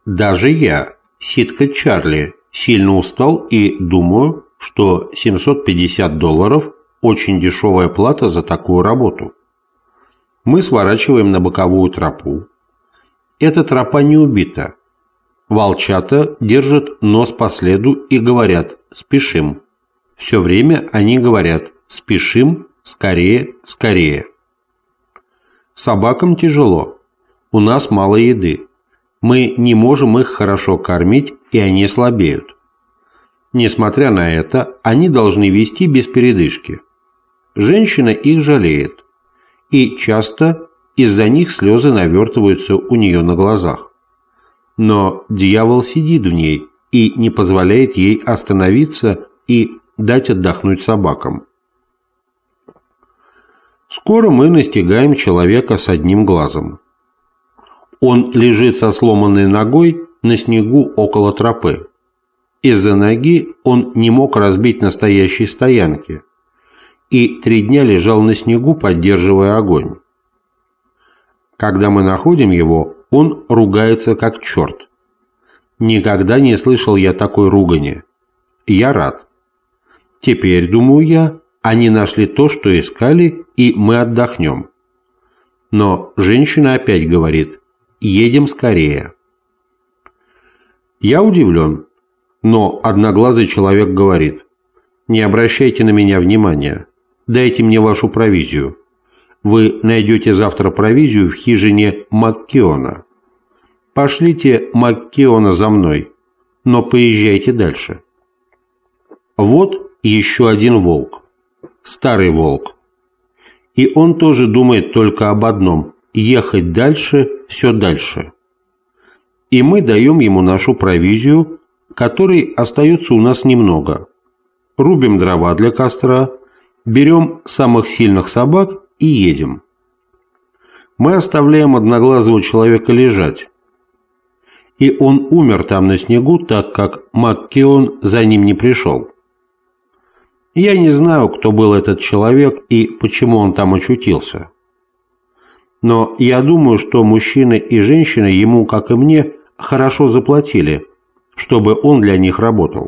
Даже я, Ситка Чарли, сильно устал и думаю, что $750 – очень дешевая плата за такую работу. Мы сворачиваем на боковую тропу. Эта тропа не убита. Волчата держат нос по следу и говорят «спешим». Все время они говорят «спешим, скорее, скорее». Собакам тяжело. У нас мало еды. Мы не можем их хорошо кормить, и они слабеют. Несмотря на это, они должны вести без передышки. Женщина их жалеет. И часто из-за них слезы навертываются у нее на глазах. Но дьявол сидит в ней и не позволяет ей остановиться и дать отдохнуть собакам. Скоро мы настигаем человека с одним глазом. Он лежит со сломанной ногой на снегу около тропы. Из-за ноги он не мог разбить настоящей стоянки и 3 дня лежал на снегу, поддерживая огонь. Когда мы находим его, он ругается как черт. Никогда не слышал я такой ругани. Я рад. Теперь, думаю я, они нашли то, что искали, и мы отдохнем. Но женщина опять говорит: «Едем скорее». Я удивлен, но одноглазый человек говорит: «Не обращайте на меня внимания, дайте мне вашу провизию. Вы найдете завтра провизию в хижине Маккеона. Пошлите Маккеона за мной, но поезжайте дальше». Вот еще один волк, старый волк. И он тоже думает только об одном – ехать дальше, все дальше. И мы даем ему нашу провизию, которой остается у нас немного. Рубим дрова для костра, берем самых сильных собак и едем. Мы оставляем одноглазого человека лежать. И он умер там на снегу, так как Маккеон за ним не пришел. Я не знаю, кто был этот человек и почему он там очутился. Но я думаю, что мужчина и женщина ему, как и мне, хорошо заплатили, чтобы он для них работал.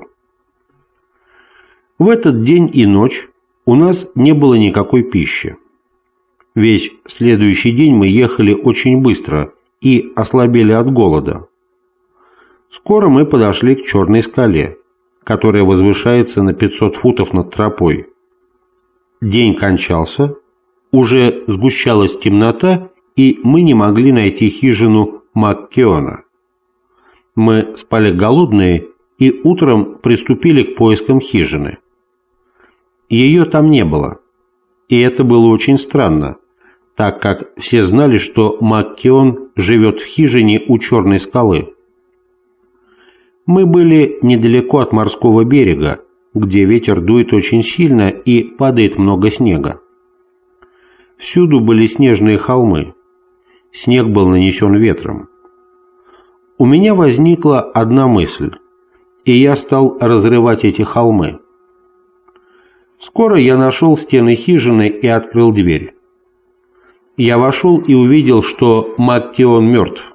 В этот день и ночь у нас не было никакой пищи. Весь следующий день мы ехали очень быстро и ослабели от голода. Скоро мы подошли к черной скале, которая возвышается на 500 футов над тропой. День кончался, уже сгущалась темнота, и мы не могли найти хижину Маккеона. Мы спали голодные и утром приступили к поискам хижины. Ее там не было, и это было очень странно, так как все знали, что Маккеон живет в хижине у черной скалы. Мы были недалеко от морского берега, где ветер дует очень сильно и падает много снега. Всюду были снежные холмы. Снег был нанесен ветром. У меня возникла одна мысль, и я стал разрывать эти холмы. Скоро я нашел стены хижины и открыл дверь. Я вошел и увидел, что Маккеон мертв.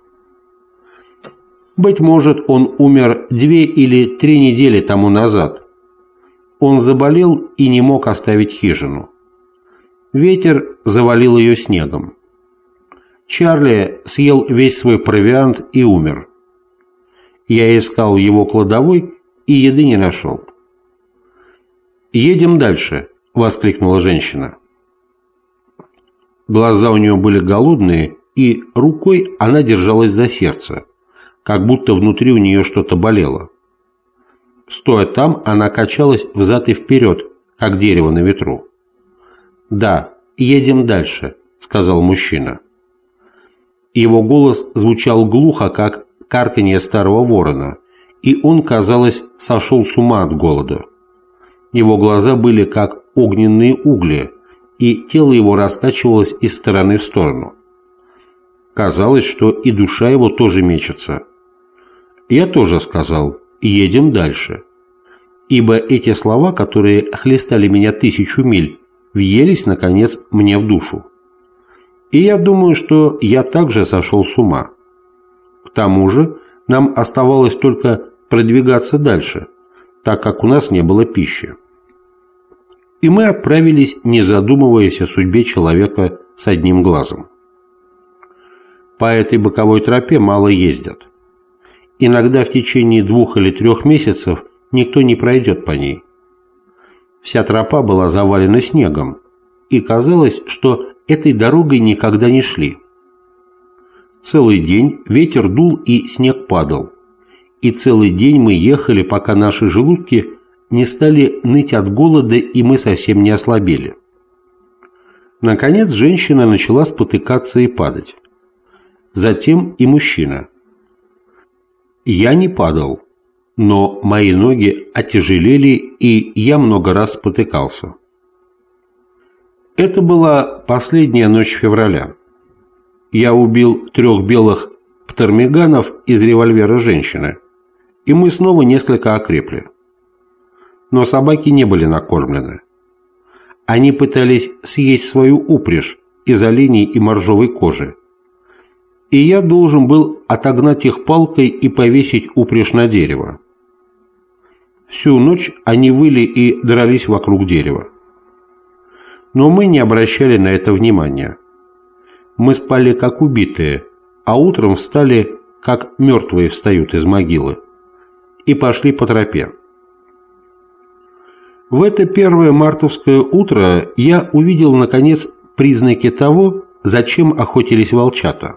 Быть может, он умер 2 или 3 недели тому назад. Он заболел и не мог оставить хижину. Ветер завалил ее снегом. Чарли съел весь свой провиант и умер. Я искал в его кладовой и еды не нашел. «Едем дальше», — воскликнула женщина. Глаза у нее были голодные, и рукой она держалась за сердце, как будто внутри у нее что-то болело. Стоя там, она качалась взад и вперед, как дерево на ветру. «Да, едем дальше», — сказал мужчина. Его голос звучал глухо, как карканье старого ворона, и он, казалось, сошел с ума от голода. Его глаза были как огненные угли, и тело его раскачивалось из стороны в сторону. Казалось, что и душа его тоже мечется. Я тоже сказал: «Едем дальше», ибо эти слова, которые хлестали меня 1000 миль, въелись, наконец, мне в душу. И я думаю, что я также сошел с ума. К тому же Нам оставалось только продвигаться дальше, так как у нас не было пищи. И мы отправились, не задумываясь о судьбе человека с одним глазом. По этой боковой тропе мало ездят. Иногда в течение 2 или 3 месяцев никто не пройдет по ней. Вся тропа была завалена снегом, и казалось, что этой дорогой никогда не шли. Целый день ветер дул и снег падал, и целый день мы ехали, пока наши желудки не стали ныть от голода, и мы совсем не ослабели. Наконец женщина начала спотыкаться и падать. Затем и мужчина. Я не падал, но мои ноги отяжелели, и я много раз спотыкался. Это была последняя ночь февраля. Я убил 3 белых птермиганов из револьвера женщины, и мы снова несколько окрепли. Но собаки не были накормлены. Они пытались съесть свою упряжь из оленей и моржовой кожи, и я должен был отогнать их палкой и повесить упряжь на дерево. Всю ночь они выли и дрались вокруг дерева. Но мы не обращали на это внимания. Мы спали как убитые, а утром встали, как мертвые встают из могилы, и пошли по тропе. В это первое мартовское утро я увидел, наконец, признаки того, зачем охотились волчата.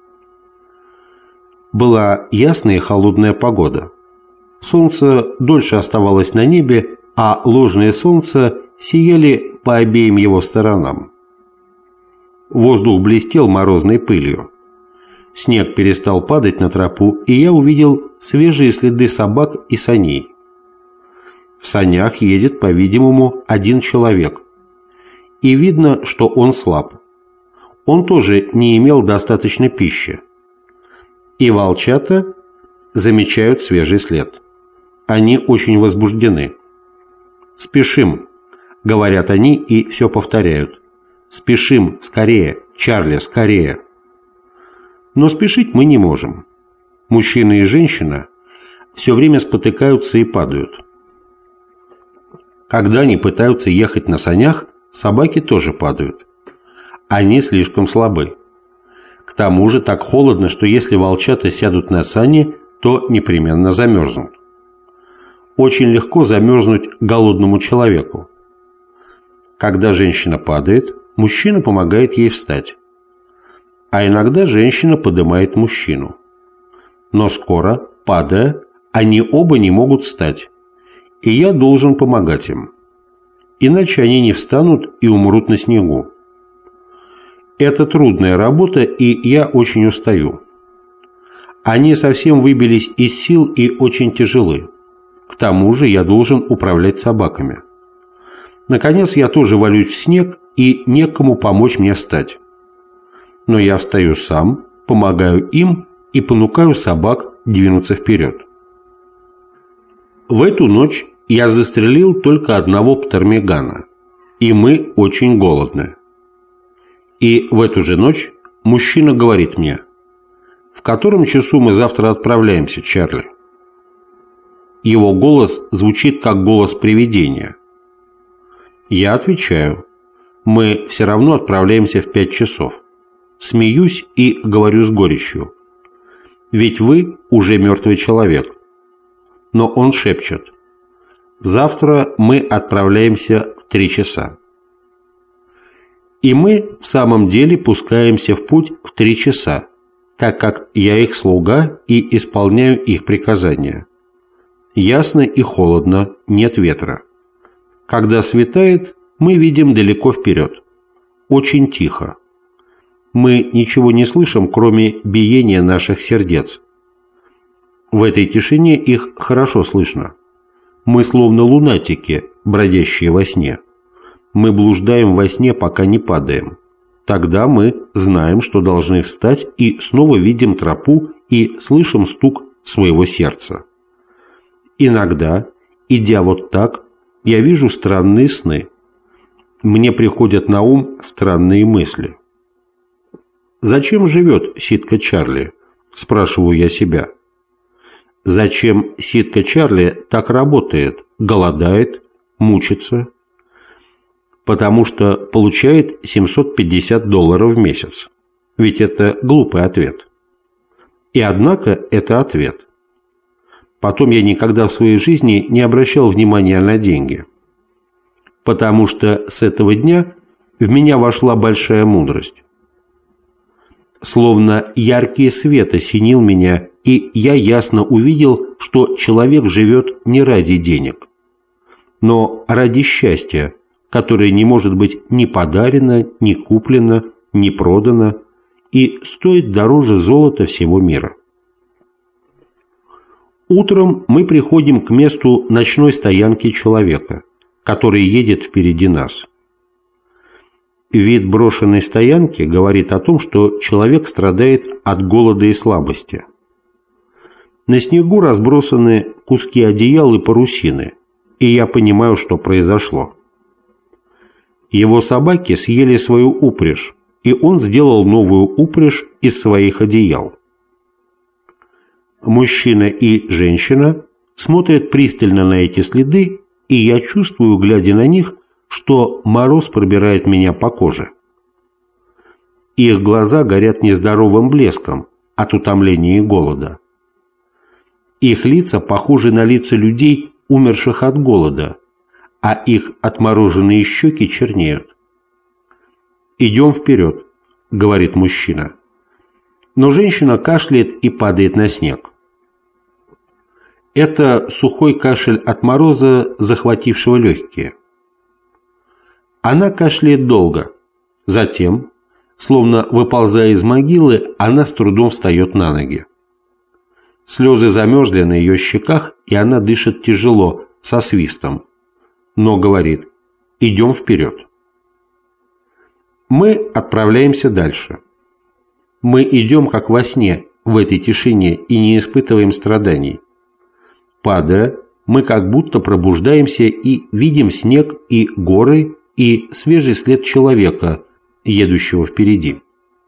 Была ясная и холодная погода. Солнце дольше оставалось на небе, а ложные солнца сияли по обеим его сторонам. Воздух блестел морозной пылью. Снег перестал падать на тропу, и я увидел свежие следы собак и саней. В санях едет, по-видимому, один человек. И видно, что он слаб. Он тоже не имел достаточно пищи. И волчата замечают свежий след. Они очень возбуждены. «Спешим», — говорят они и все повторяют. «Спешим, скорее, Чарли, скорее». Но спешить мы не можем. Мужчина и женщина все время спотыкаются и падают. Когда они пытаются ехать на санях, собаки тоже падают. Они слишком слабы. К тому же так холодно, что если волчата сядут на сани, то непременно замерзнут. Очень легко замерзнуть голодному человеку. Когда женщина падает, мужчина помогает ей встать. А иногда женщина поднимает мужчину. Но скоро, падая, они оба не могут встать, и я должен помогать им. Иначе они не встанут и умрут на снегу. Это трудная работа, и я очень устаю. Они совсем выбились из сил и очень тяжелы. К тому же я должен управлять собаками. Наконец я тоже валюсь в снег, и некому помочь мне встать. Но я встаю сам, помогаю им и понукаю собак двинуться вперед. В эту ночь я застрелил только одного птермигана, и мы очень голодны. И в эту же ночь мужчина говорит мне: «В котором часу мы завтра отправляемся, Чарли?» Его голос звучит как голос привидения. Я отвечаю: «Мы все равно отправляемся в 5 часов». Смеюсь и говорю с горечью: «Ведь вы уже мертвый человек». Но он шепчет: «Завтра мы отправляемся в 3 часа». И мы в самом деле пускаемся в путь в 3 часа, так как я их слуга и исполняю их приказания. Ясно и холодно, нет ветра. Когда светает, мы видим далеко вперед. Очень тихо. Мы ничего не слышим, кроме биения наших сердец. В этой тишине их хорошо слышно. Мы словно лунатики, бродящие во сне. Мы блуждаем во сне, пока не падаем. Тогда мы знаем, что должны встать, и снова видим тропу и слышим стук своего сердца. Иногда, идя вот так, я вижу странные сны. Мне приходят на ум странные мысли. «Зачем живет ситка Чарли?» – спрашиваю я себя. зачем ситка Чарли так работает, голодает, мучится. Потому что получает $750 в месяц. Ведь это глупый ответ. И однако это ответ. Потом я никогда в своей жизни не обращал внимания на деньги. Потому что с этого дня в меня вошла большая мудрость. Словно яркий свет осенил меня, и я ясно увидел, что человек живет не ради денег, но ради счастья, которое не может быть ни подарено, ни куплено, ни продано, и стоит дороже золота всего мира. Утром мы приходим к месту ночной стоянки человека, который едет впереди нас. Вид брошенной стоянки говорит о том, что человек страдает от голода и слабости. На снегу разбросаны куски одеял и парусины, и я понимаю, что произошло. Его собаки съели свою упряжь, и он сделал новую упряжь из своих одеял. Мужчина и женщина смотрят пристально на эти следы, и я чувствую, глядя на них, что мороз пробирает меня по коже. Их глаза горят нездоровым блеском от утомления и голода. Их лица похожи на лица людей, умерших от голода, а их отмороженные щеки чернеют. «Идем вперед», — говорит мужчина. Но женщина кашляет и падает на снег. Это сухой кашель от мороза, захватившего легкие. Она кашляет долго. Затем, словно выползая из могилы, она с трудом встает на ноги. Слезы замерзли на ее щеках, и она дышит тяжело, со свистом, но говорит: «Идем вперед». Мы отправляемся дальше. Мы идем как во сне, в этой тишине, и не испытываем страданий. Падая, мы как будто пробуждаемся и видим снег и горы и свежий след человека, едущего впереди.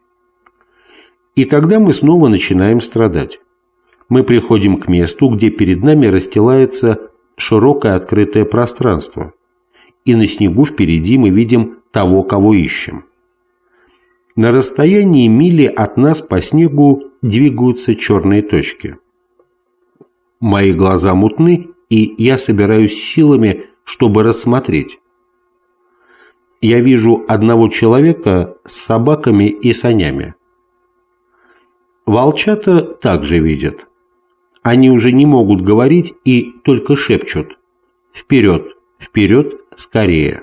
И тогда мы снова начинаем страдать. Мы приходим к месту, где перед нами расстилается широкое открытое пространство, и на снегу впереди мы видим того, кого ищем. На расстоянии мили от нас по снегу двигаются черные точки. Мои глаза мутны, и я собираюсь силами, чтобы рассмотреть. Я вижу одного человека с собаками и санями. Волчата также видят. Они уже не могут говорить и только шепчут: «Вперед, вперед, скорее!»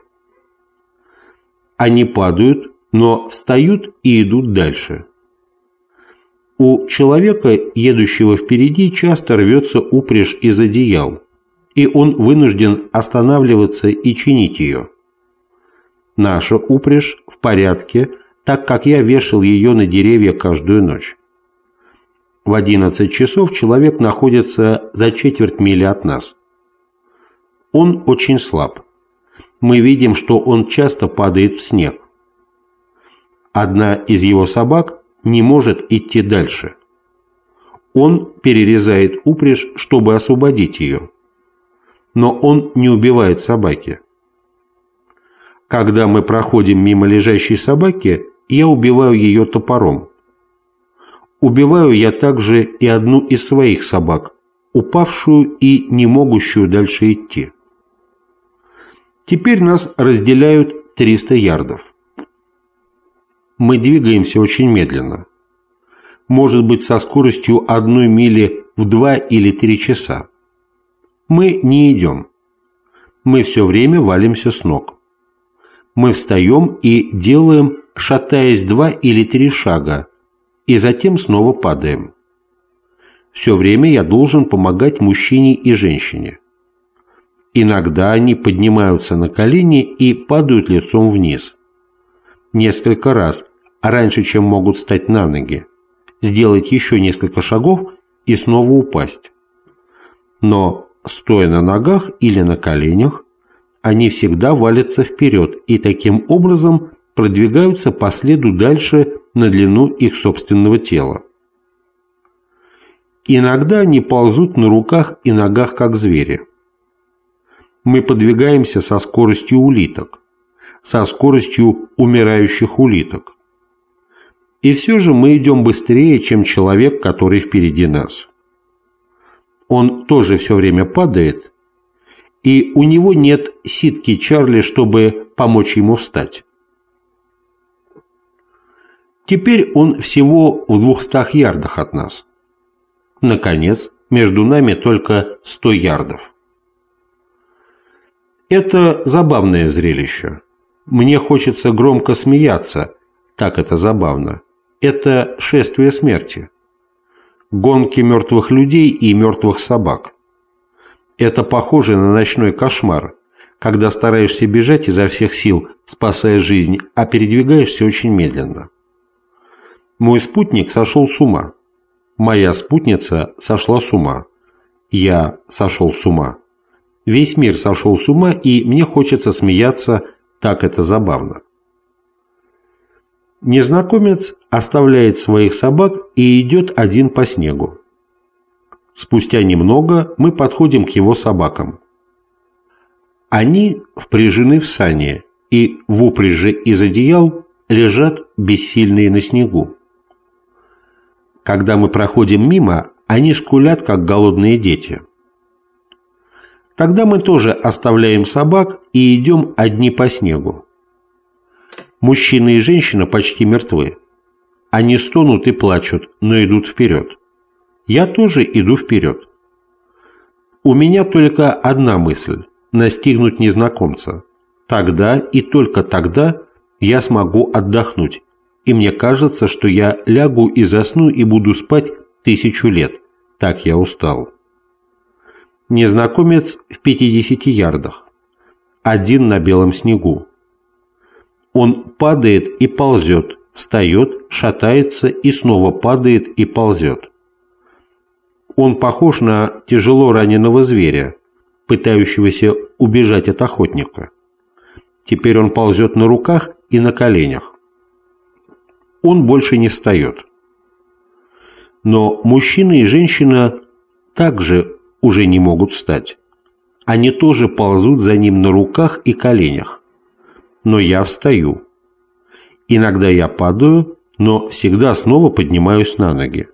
Они падают, но встают и идут дальше. У человека, едущего впереди, часто рвется упряжь из одеял, и он вынужден останавливаться и чинить ее. Наша упряжь в порядке, так как я вешал ее на деревья каждую ночь. В 11 часов человек находится за четверть мили от нас. Он очень слаб. Мы видим, что он часто падает в снег. Одна из его собак не может идти дальше. Он перерезает упряжь, чтобы освободить ее. Но он не убивает собаки. Когда мы проходим мимо лежащей собаки, я убиваю ее топором. Убиваю я также и одну из своих собак, упавшую и не могущую дальше идти. Теперь нас разделяют 300 ярдов. Мы двигаемся очень медленно. Может быть, со скоростью 1 мили в 2 или 3 часа. Мы не идем. Мы все время валимся с ног. Мы встаем и делаем, шатаясь, 2 или 3 шага, и затем снова падаем. Все время я должен помогать мужчине и женщине. Иногда они поднимаются на колени и падают лицом вниз. Несколько раз, раньше, чем могут встать на ноги, сделать еще несколько шагов и снова упасть. Но, стоя на ногах или на коленях, они всегда валятся вперед и таким образом продвигаются по следу дальше на длину их собственного тела. Иногда они ползут на руках и ногах, как звери. Мы подвигаемся со скоростью улиток, со скоростью умирающих улиток. И все же мы идем быстрее, чем человек, который впереди нас. Он тоже все время падает, и у него нет ситки Чарли, чтобы помочь ему встать. Теперь он всего в 200 ярдах от нас. Наконец, между нами только 100 ярдов. Это забавное зрелище. Мне хочется громко смеяться, так это забавно. Это шествие смерти. Гонки мертвых людей и мертвых собак. Это похоже на ночной кошмар, когда стараешься бежать изо всех сил, спасая жизнь, а передвигаешься очень медленно. Мой спутник сошел с ума. Моя спутница сошла с ума. Я сошел с ума. Весь мир сошел с ума, и мне хочется смеяться, так это забавно. Незнакомец оставляет своих собак и идет один по снегу. Спустя немного мы подходим к его собакам. Они впряжены в сани и в упряжи из одеял лежат бессильные на снегу. Когда мы проходим мимо, они скулят, как голодные дети. Тогда мы тоже оставляем собак и идем одни по снегу. Мужчина и женщина почти мертвы. Они стонут и плачут, но идут вперед. Я тоже иду вперед. У меня только одна мысль – настигнуть незнакомца. Тогда и только тогда я смогу отдохнуть, и мне кажется, что я лягу и засну и буду спать 1000 лет. Так я устал. Незнакомец в 50 ярдах. Один на белом снегу. Он падает и ползет, встает, шатается и снова падает и ползет. Он похож на тяжело раненого зверя, пытающегося убежать от охотника. Теперь он ползет на руках и на коленях. Он больше не встает. Но мужчина и женщина также уже не могут встать. Они тоже ползут за ним на руках и коленях. Но я встаю. Иногда я падаю, но всегда снова поднимаюсь на ноги.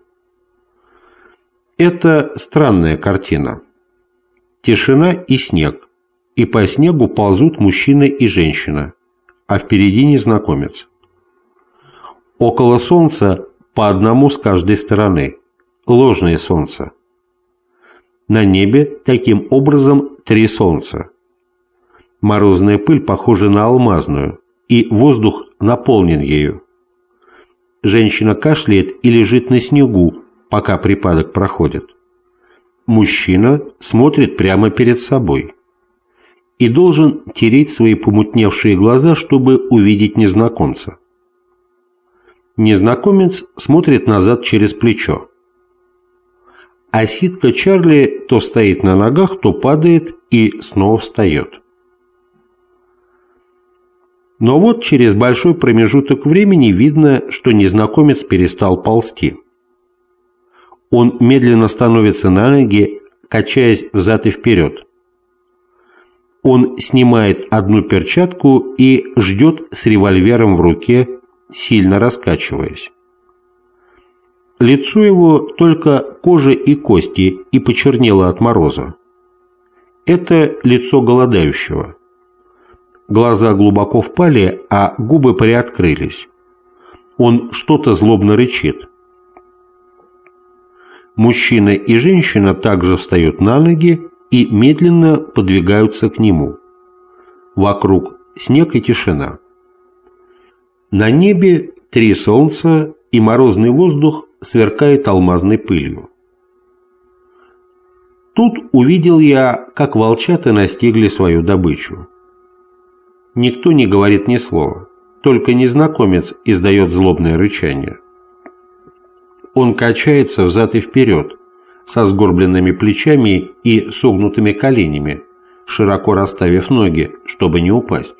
Это странная картина. Тишина и снег. И по снегу ползут мужчина и женщина, а впереди незнакомец. Около солнца по одному с каждой стороны. Ложное солнце. На небе таким образом 3 солнца. Морозная пыль похожа на алмазную, и воздух наполнен ею. Женщина кашляет и лежит на снегу, пока припадок проходит. Мужчина смотрит прямо перед собой и должен тереть свои помутневшие глаза, чтобы увидеть незнакомца. Незнакомец смотрит назад через плечо. А ситка Чарли то стоит на ногах, то падает и снова встает. Но вот через большой промежуток времени видно, что незнакомец перестал ползти. Он медленно становится на ноги, качаясь взад и вперед. Он снимает одну перчатку и ждет с револьвером в руке, сильно раскачиваясь. Лицо его только кожа и кости и почернело от мороза. Это лицо голодающего. Глаза глубоко впали, а губы приоткрылись. Он что-то злобно рычит. Мужчина и женщина также встают на ноги и медленно подвигаются к нему. Вокруг снег и тишина. На небе 3 солнца, и морозный воздух сверкает алмазной пылью. Тут увидел я, как волчата настигли свою добычу. Никто не говорит ни слова, только незнакомец издает злобное рычание. Он качается взад и вперед, со сгорбленными плечами и согнутыми коленями, широко расставив ноги, чтобы не упасть.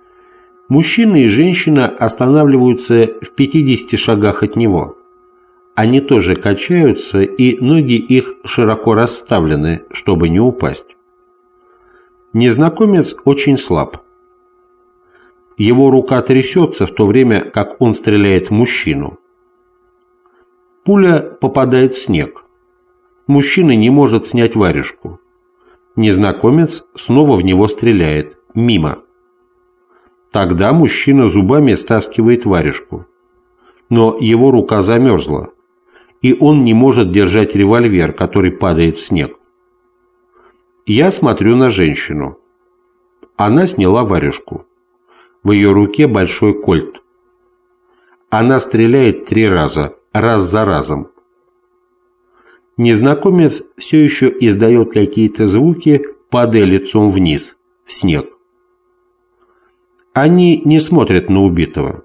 Мужчина и женщина останавливаются в 50 шагах от него. Они тоже качаются, и ноги их широко расставлены, чтобы не упасть. Незнакомец очень слаб. Его рука трясется в то время, как он стреляет в мужчину. Пуля попадает в снег. Мужчина не может снять варежку. Незнакомец снова в него стреляет. Мимо. Тогда мужчина зубами стаскивает варежку. Но его рука замерзла, и он не может держать револьвер, который падает в снег. Я смотрю на женщину. Она сняла варежку. В ее руке большой кольт. Она стреляет 3 раза, раз за разом. Незнакомец все еще издает какие-то звуки, падая лицом вниз, в снег. Они не смотрят на убитого.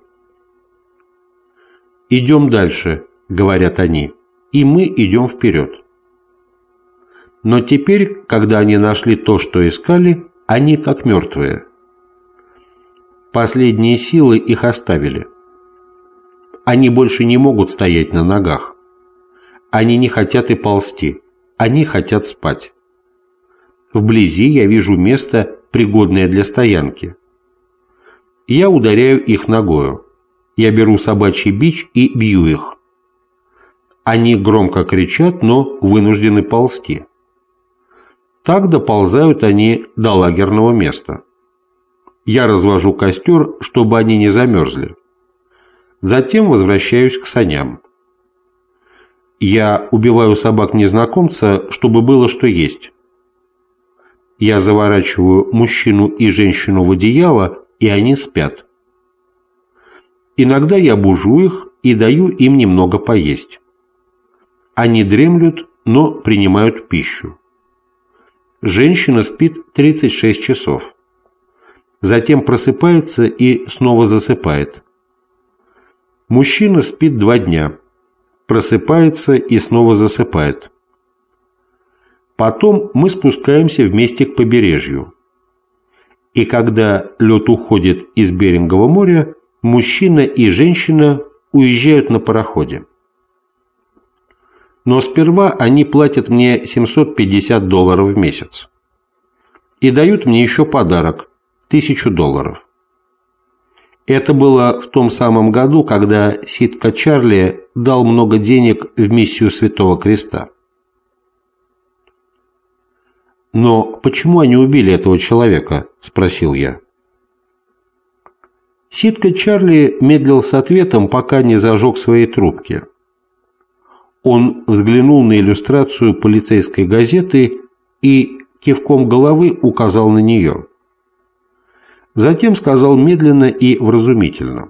«Идем дальше», — говорят они, — «и мы идем вперед». Но теперь, когда они нашли то, что искали, они как мертвые. Последние силы их оставили. Они больше не могут стоять на ногах. Они не хотят и ползти. Они хотят спать. Вблизи я вижу место, пригодное для стоянки. Я ударяю их ногою. Я беру собачий бич и бью их. Они громко кричат, но вынуждены ползти. Так доползают они до лагерного места. Я развожу костер, чтобы они не замерзли. Затем возвращаюсь к саням. Я убиваю собак незнакомца, чтобы было что есть. Я заворачиваю мужчину и женщину в одеяло, и они спят. Иногда я бужу их и даю им немного поесть. Они дремлют, но принимают пищу. Женщина спит 36 часов. Затем просыпается и снова засыпает. Мужчина спит 2 дня. Просыпается и снова засыпает. Потом мы спускаемся вместе к побережью. И когда лед уходит из Берингового моря, мужчина и женщина уезжают на пароходе. Но сперва они платят мне $750 в месяц. И дают мне еще подарок – $1000. Это было в том самом году, когда Ситка Чарли дал много денег в миссию Святого Креста. «Но почему они убили этого человека?» – спросил я. Ситка Чарли медлил с ответом, пока не зажег свои трубки. Он взглянул на иллюстрацию полицейской газеты и кивком головы указал на нее. Затем сказал медленно и вразумительно: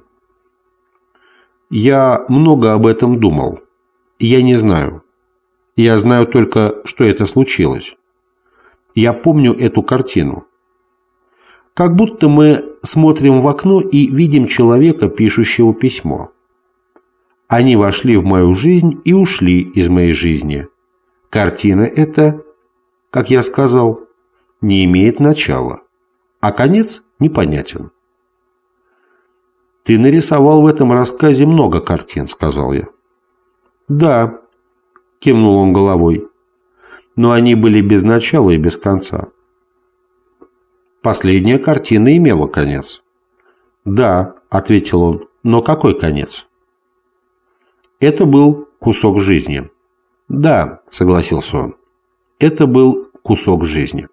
«Я много об этом думал. Я не знаю. Я знаю только, что это случилось. Я помню эту картину. Как будто мы смотрим в окно и видим человека, пишущего письмо. Они вошли в мою жизнь и ушли из моей жизни. Картина эта, как я сказал, не имеет начала, а конец непонятен». «Ты нарисовал в этом рассказе много картин», — сказал я. «Да», — кивнул он головой, — «но они были без начала и без конца». «Последняя картина имела конец». «Да», — ответил он, — «но какой конец?» «Это был кусок жизни». «Да», — согласился он, — «это был кусок жизни».